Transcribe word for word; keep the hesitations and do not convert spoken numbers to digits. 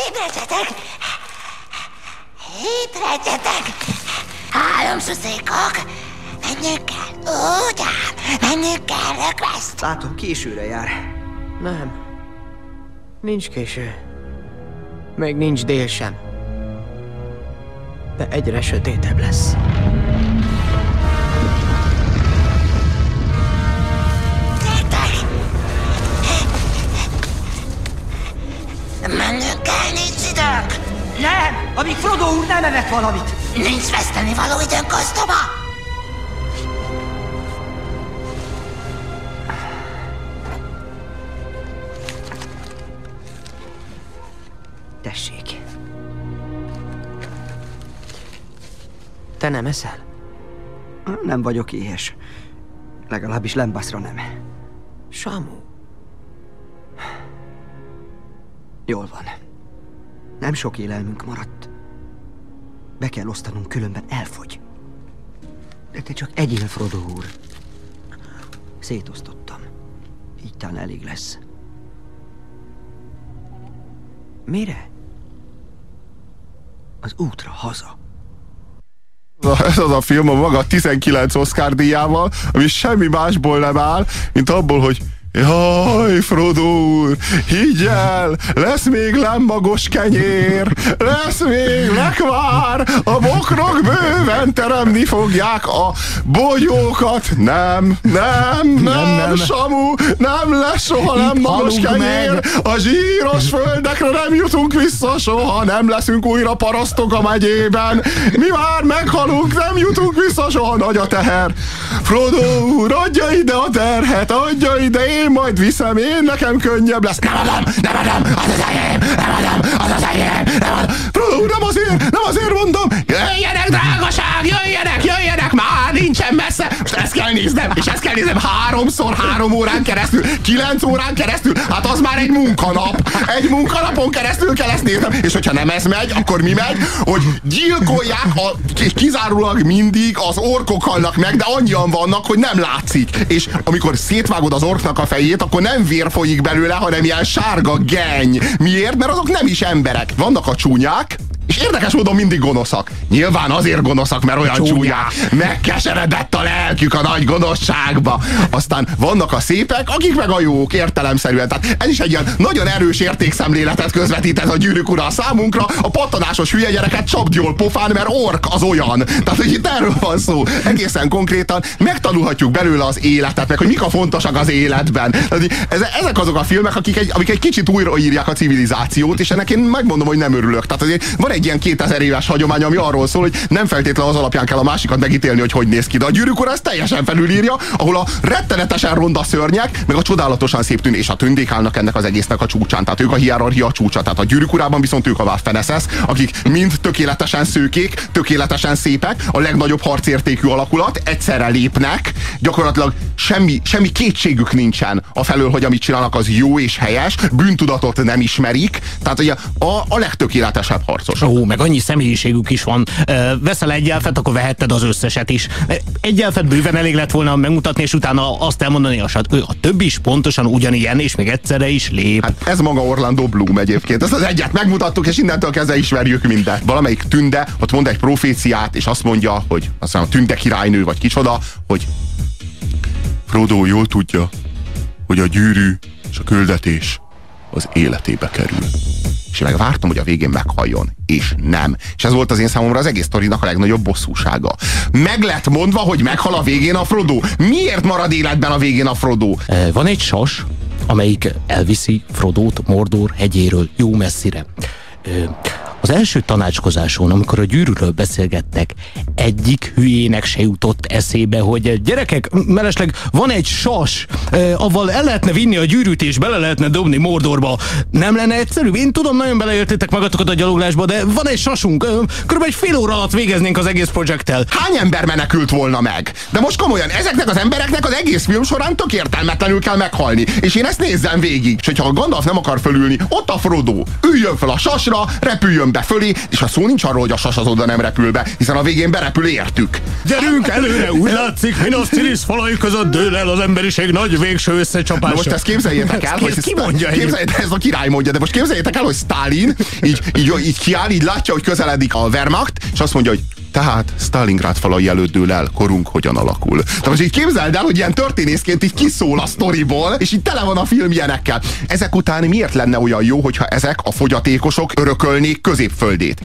Ébredjetek! Ébredjetek! Háromszuzékok! Menjünk kell, úgy áll! Menjünk kell, Rökveszt! Látom, későre jár. Nem. Nincs késő. Még nincs dél sem. De egyre sötétebb lesz. Mennünk kell, nincs időnk! Nem! Amíg Frodo úr nem evett valamit! Nincs veszteni való időnk, ostoba! Tessék. Te nem eszel? Nem vagyok éhes. Legalábbis Lembaszra nem. Samu. Jól van. Nem sok élelmünk maradt. Be kell osztanunk, különben elfogy. De te csak egyél, Frodo úr. Szétosztottam. Így talán elég lesz. Mire? Az útra haza. Ez az a film a maga tizenkilenc Oscar díjával, ami semmi másból nem áll, mint abból, hogy jaj, Frodo úr, higgy el, lesz még lemmagos kenyér, lesz még lekvár, a bokrok bőven teremni fogják a bogyókat. Nem, nem, nem, nem, nem. Samu, nem lesz soha lemmagos kenyér, meg. A zsíros földekre nem jutunk vissza soha, nem leszünk újra parasztok a megyében, mi már meghalunk, nem jutunk vissza soha, nagy a teher. Frodo úr, adja ide a terhet, adja ide, én majd viszem, én nekem könnyebb lesz. Nem adom, nem adom, az az enyém, nem adom, az az enyém, nem adom. Frodo úr, nem azért, nem azért mondom. Jöjjenek, drágaság, jöjjenek, jöjjenek, már nincsen messze. Most ezt kell néznem, és ezt kell néznem háromszor, három órán keresztül, kilenc órán keresztül, hát az már egy munkanap. Egy munkanapon keresztül kell ezt néznem, és hogyha nem ez megy, akkor mi megy? Hogy gyilkolják, a, kizárólag mindig az orkok halnak meg, de annyian vannak, hogy nem látszik. És amikor szétvágod az orknak a fejét, akkor nem vér folyik belőle, hanem ilyen sárga geny. Miért? Mert azok nem is emberek. Vannak a csúnyák, és érdekes módon mindig gonoszak. Nyilván azért gonoszak, mert olyan csúnyák. Megkeseredett a lelkük a nagy gonoszságba. Aztán vannak a szépek, akik meg a jók, értelemszerűen. Tehát ez is egy ilyen nagyon erős értékszemléletet közvetít ez a Gyűrűk ura a számunkra. A pattanásos hülye gyereket csapd jól pofán, mert ork az olyan. Tehát, hogy itt erről van szó. Egészen konkrétan megtanulhatjuk belőle az életet, meg hogy mik a fontosak az életben. Tehát, ezek azok a filmek, akik egy, amik egy kicsit újraírják a civilizációt, és ennek én megmondom, hogy nem örülök. Tehát azért van egy ilyen kétezer éves hagyomány, ami arról szól, hogy nem feltétlenül az alapján kell a másikat megítélni, hogy hogy néz ki. De a Gyűrűk ura ezt teljesen felülírja, ahol a rettenetesen ronda szörnyek, meg a csodálatosan szép tűnés és a tündék állnak ennek az egésznek a csúcsán. Tehát ők a hierarchia csúcsa. Tehát a Gyűrűk urában viszont ők a Waffen-es, akik mind tökéletesen szőkék, tökéletesen szépek, a legnagyobb harcértékű alakulat, egyszerre lépnek, gyakorlatilag semmi, semmi kétségük nincsen afelől, hogy amit csinálnak, az jó és helyes, bűntudatot nem ismerik. Tehát ugye a, a legtökéletesebb harcos. Ó, meg annyi személyiségük is van. Veszel egy elfet, akkor vehetted az összeset is. Egy elfet bőven elég lett volna megmutatni, és utána azt elmondani, hogy a többi is pontosan ugyanilyen, és még egyszerre is lép. Hát ez maga Orlando Bloom egyébként. Ezt az egyet megmutattuk, és innentől kezdve ismerjük mindent. Valamelyik tünde ott mond egy proféciát, és azt mondja, hogy aztán a tünde királynő, vagy kicsoda, hogy Frodo jól tudja, hogy a gyűrű és a küldetés az életébe kerül. És én meg vártam, hogy a végén meghalljon. És nem. És ez volt az én számomra az egész sztorinak a legnagyobb bosszúsága. Meg lett mondva, hogy meghal a végén a Frodo. Miért marad életben a végén a Frodo? Van egy sas, amelyik elviszi Frodót Mordor hegyéről jó messzire. Az első tanácskozáson, amikor a gyűrűről beszélgettek, egyik hülyének se jutott eszébe, hogy gyerekek, mellesleg van egy sas, eh, avval el lehetne vinni a gyűrűt és bele lehetne dobni Mordorba. Nem lenne egyszerűbb? Én tudom, nagyon beleértétek magatokat a gyaloglásba, de van egy sasunk. Eh, körülbelül egy fél óra alatt végeznénk az egész projekttel. Hány ember menekült volna meg? De most komolyan, ezeknek az embereknek az egész film során tök értelmetlenül kell meghalni. És én ezt nézzem végig. És hogyha a Gandalf nem akar fölülni, ott a Frodo. Üljön fel a sasra, repüljön befölé, és a szó nincs arról, hogy a sas az oda nem repül be, hiszen a végén berepül értük. Gyerünk előre, úgy látszik, Minas Tirith falai között dől el az emberiség nagy végső összecsapása. Na most ezt képzeljétek el, hogy ki mondja, képzeljétek, ez a király mondja, de most képzeljétek el, hogy Sztálin így, így, így kiáll, így látja, hogy közeledik a Wehrmacht, és azt mondja, hogy tehát Sztálingrád falai előtt dől el, korunk hogyan alakul. De most így képzeld el, hogy ilyen történészként így kiszól a sztoriból, és így tele van a film ilyenekkel. Ezek után miért lenne olyan jó, hogyha ezek a fogyatékosok örökölnék Középföldét?